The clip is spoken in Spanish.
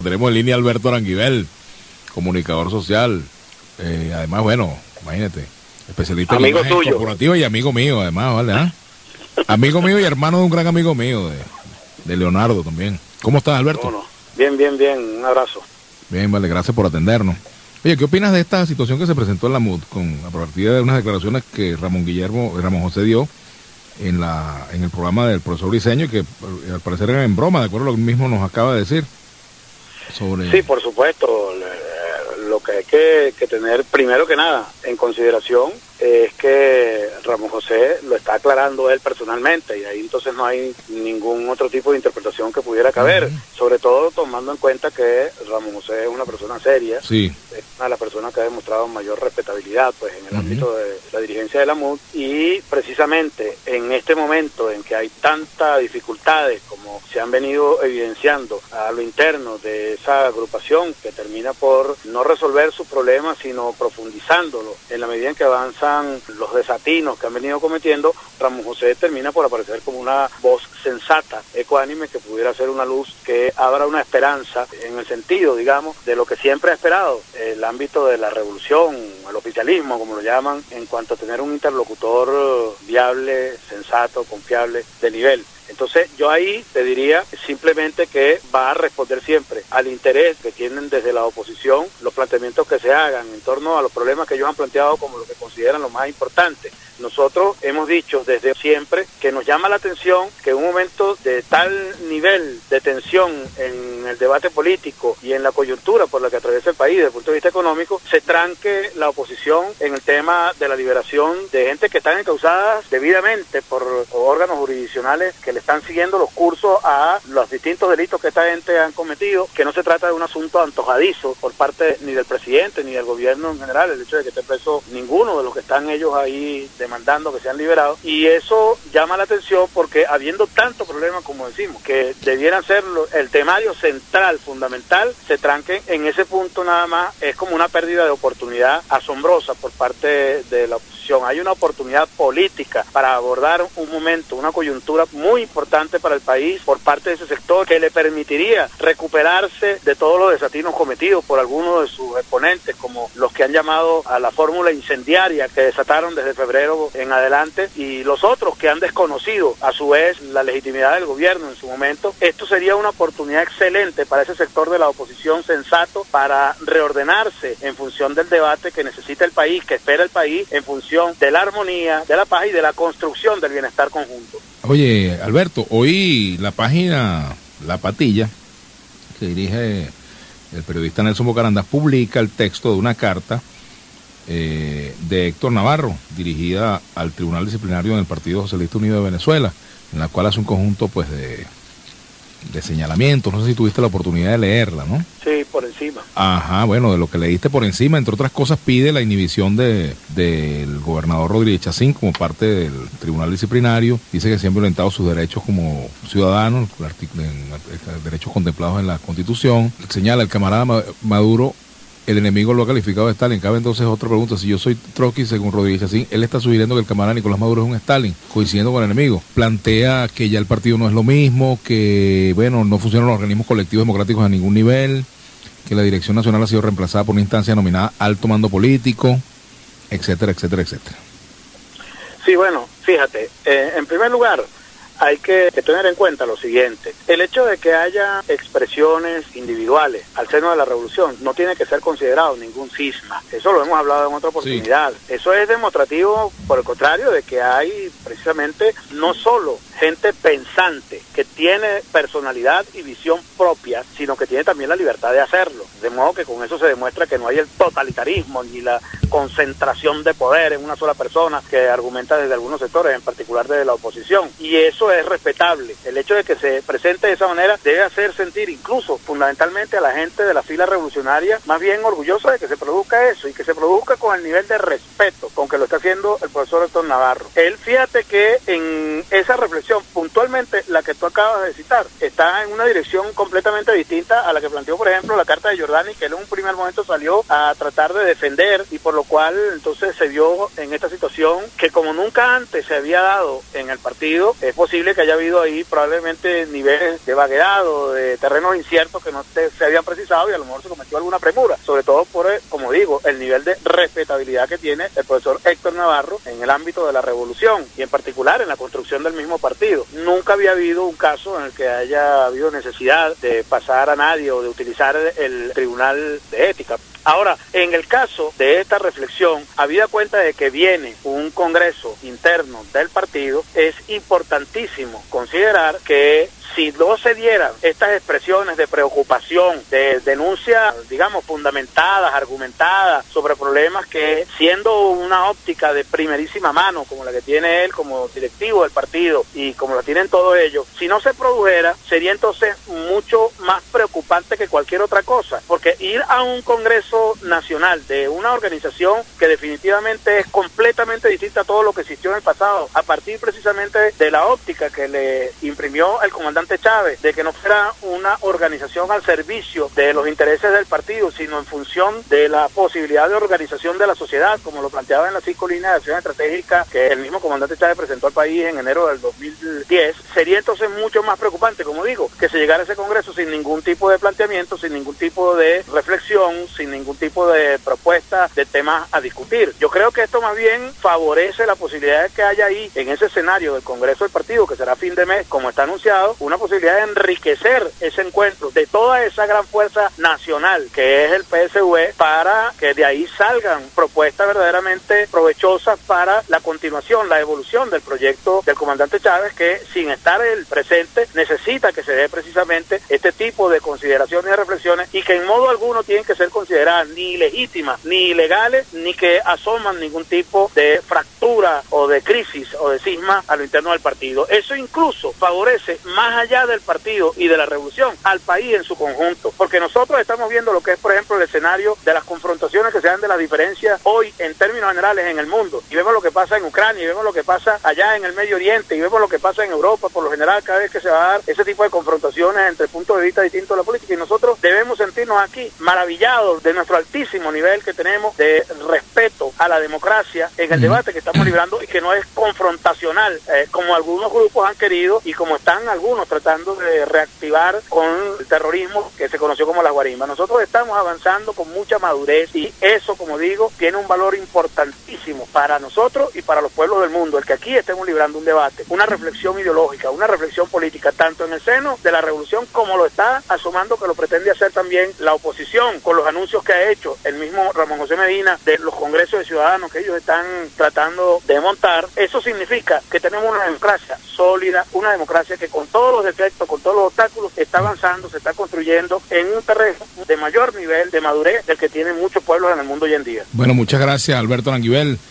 Tenemos en línea a Alberto Aranguibel, comunicador social, además, bueno, imagínate, especialista en imagen corporativa y amigo mío, además, ¿vale? ¿Ah? Amigo mío y hermano de un gran amigo mío, de Leonardo también. ¿Cómo estás, Alberto? Bueno, bien, un abrazo. Bien, vale, gracias por atendernos. Oye, ¿qué opinas de esta situación que se presentó en la MUD a partir de unas declaraciones que Ramón José dio en el programa del profesor Briceño, que al parecer eran en broma, de acuerdo a lo que mismo nos acaba de decir? Sí, por supuesto. Lo que hay que tener primero que nada en consideración es que Ramón José lo está aclarando él personalmente, y ahí entonces no hay ningún otro tipo de interpretación que pudiera caber, sobre todo tomando en cuenta que Ramón José es una persona seria, sí, es una de las personas que ha demostrado mayor respetabilidad pues en el ámbito de la dirigencia de la MUD, y precisamente en este momento en que hay tantas dificultades como se han venido evidenciando a lo interno de esa agrupación, que termina por no resolver sus problemas sino profundizándolo en la medida en que avanzan los desatinos que han venido cometiendo, Ramón José termina por aparecer como una voz sensata, ecuánime, que pudiera ser una luz que abra una esperanza en el sentido, digamos, de lo que siempre ha esperado el ámbito de la revolución, el oficialismo, como lo llaman, en cuanto a tener un interlocutor viable, sensato, confiable, de nivel. Entonces yo ahí te diría simplemente que va a responder siempre al interés que tienen desde la oposición los planteamientos que se hagan en torno a los problemas que ellos han planteado como lo que consideran lo más importante. Nosotros hemos dicho desde siempre que nos llama la atención que en un momento de tal nivel de tensión en el debate político y en la coyuntura por la que atraviesa el país desde el punto de vista económico, se tranque la oposición en el tema de la liberación de gente que están encausadas debidamente por órganos jurisdiccionales que le están siguiendo los cursos a los distintos delitos que esta gente han cometido, que no se trata de un asunto antojadizo por parte ni del presidente ni del gobierno en general, el hecho de que esté preso ninguno de los que están ellos ahí demandando que sean liberados, y eso llama la atención porque habiendo tanto problema, como decimos, que debieran ser el temario central, fundamental, se tranquen en ese punto nada más, es como una pérdida de oportunidad asombrosa por parte de la oposición. Hay una oportunidad política para abordar un momento, una coyuntura muy importante para el país por parte de ese sector, que le permitiría recuperarse de todos los desatinos cometidos por algunos de sus exponentes, como los que han llamado a la fórmula incendiaria que desataron desde febrero en adelante, y los otros que han desconocido a su vez la legitimidad del gobierno en su momento. Esto sería una oportunidad excelente para ese sector de la oposición sensato para reordenarse en función del debate que necesita el país, que espera el país, en función de la armonía, de la paz y de la construcción del bienestar conjunto. Oye, Alberto, hoy la página La Patilla, que dirige el periodista Nelson Bocaranda, publica el texto de una carta de Héctor Navarro, dirigida al Tribunal Disciplinario del Partido Socialista Unido de Venezuela, en la cual hace un conjunto pues de señalamientos. No sé si tuviste la oportunidad de leerla, ¿no? Sí, por encima. Ajá, bueno, de lo que leíste por encima, entre otras cosas, pide la inhibición del gobernador Rodríguez Chacín como parte del Tribunal Disciplinario. Dice que se han violentado sus derechos como ciudadanos, derechos contemplados en la Constitución. Señala el camarada Maduro, el enemigo lo ha calificado de Stalin. Cabe entonces otra pregunta: si yo soy Trotsky, según Rodríguez Chacín, él está sugiriendo que el camarada Nicolás Maduro es un Stalin, coincidiendo con el enemigo. Plantea que ya el partido no es lo mismo, que bueno, no funcionan los organismos colectivos democráticos a ningún nivel, que la dirección nacional ha sido reemplazada por una instancia denominada alto mando político, etcétera, etcétera, etcétera. Sí, bueno, fíjate, en primer lugar, hay que tener en cuenta lo siguiente: el hecho de que haya expresiones individuales al seno de la revolución no tiene que ser considerado ningún cisma. Eso lo hemos hablado en otra oportunidad. Sí. Eso es demostrativo, por el contrario, de que hay precisamente no solo gente pensante que tiene personalidad y visión propia, sino que tiene también la libertad de hacerlo. De modo que con eso se demuestra que no hay el totalitarismo ni la concentración de poder en una sola persona que argumenta desde algunos sectores, en particular desde la oposición. Y eso es respetable. El hecho de que se presente de esa manera debe hacer sentir incluso fundamentalmente a la gente de la fila revolucionaria más bien orgullosa de que se produzca eso, y que se produzca con el nivel de respeto con que lo está haciendo el profesor Héctor Navarro. Él, fíjate que en esa reflexión organización, puntualmente la que tú acabas de citar, está en una dirección completamente distinta a la que planteó, por ejemplo, la carta de Giordani, que él en un primer momento salió a tratar de defender, y por lo cual entonces se vio en esta situación que como nunca antes se había dado en el partido. Es posible que haya habido ahí probablemente niveles de vaguedad o de terrenos inciertos que no se habían precisado, y a lo mejor se cometió alguna premura, sobre todo por, como digo, el nivel de respetabilidad que tiene el profesor Héctor Navarro en el ámbito de la revolución y en particular en la construcción del mismo partido. Nunca había habido un caso en el que haya habido necesidad de pasar a nadie o de utilizar el Tribunal de Ética. Ahora, en el caso de esta reflexión, habida cuenta de que viene un congreso interno del partido, es importantísimo considerar que si no se dieran estas expresiones de preocupación, de denuncias, digamos, fundamentadas, argumentadas, sobre problemas que, siendo una óptica de primerísima mano, como la que tiene él como directivo del partido y como la tienen todos ellos, si no se produjera, sería entonces mucho más preocupante que cualquier otra cosa, porque ir a un congreso nacional de una organización que definitivamente es completamente distinta a todo lo que existió en el pasado, a partir precisamente de la óptica que le imprimió el comandante Chávez, de que no fuera una organización al servicio de los intereses del partido, sino en función de la posibilidad de organización de la sociedad, como lo planteaba en las 5 líneas de acción estratégica que el mismo comandante Chávez presentó al país en enero del 2010, sería entonces mucho más preocupante, como digo, que se llegara a ese congreso sin ningún tipo de planteamiento, sin ningún tipo de reflexión, sin ningún tipo de propuesta de temas a discutir. Yo creo que esto más bien favorece la posibilidad de que haya ahí, en ese escenario del congreso del partido, que será a fin de mes, como está anunciado, una posibilidad de enriquecer ese encuentro de toda esa gran fuerza nacional que es el PSV, para que de ahí salgan propuestas verdaderamente provechosas para la continuación, la evolución del proyecto del comandante Chávez, que sin estar el presente necesita que se dé precisamente este tipo de consideraciones y reflexiones, y que en modo alguno tienen que ser consideradas ni ilegítimas, ni ilegales, ni que asoman ningún tipo de fractura o de crisis o de cisma a lo interno del partido. Eso incluso favorece, más allá del partido y de la revolución, al país en su conjunto, porque nosotros estamos viendo lo que es, por ejemplo, el escenario de las confrontaciones que se dan, de las diferencias hoy en términos generales en el mundo, y vemos lo que pasa en Ucrania, y vemos lo que pasa allá en el Medio Oriente, y vemos lo que pasa en Europa. Por lo general, cada vez que se va a dar ese tipo de confrontaciones entre puntos de vista distintos de la política, y nosotros debemos sentirnos aquí maravillados de nuestro altísimo nivel que tenemos de respeto a la democracia en el debate que estamos librando, y que no es confrontacional, como algunos grupos han querido y como están algunos tratando de reactivar con el terrorismo que se conoció como las guarimbas. Nosotros estamos avanzando con mucha madurez, y eso, como digo, tiene un valor importantísimo para nosotros y para los pueblos del mundo, el que aquí estemos librando un debate, una reflexión ideológica, una reflexión política, tanto en el seno de la revolución como lo está asomando que lo pretende hacer también la oposición, con los anuncios que ha hecho el mismo Ramón José Medina de los congresos de ciudadanos que ellos están tratando de montar. Eso significa que tenemos una democracia sólida, una democracia que, con todos los defectos, con todos los obstáculos, está avanzando, se está construyendo en un terreno de mayor nivel de madurez del que tienen muchos pueblos en el mundo hoy en día. Bueno, muchas gracias, Alberto Languibel.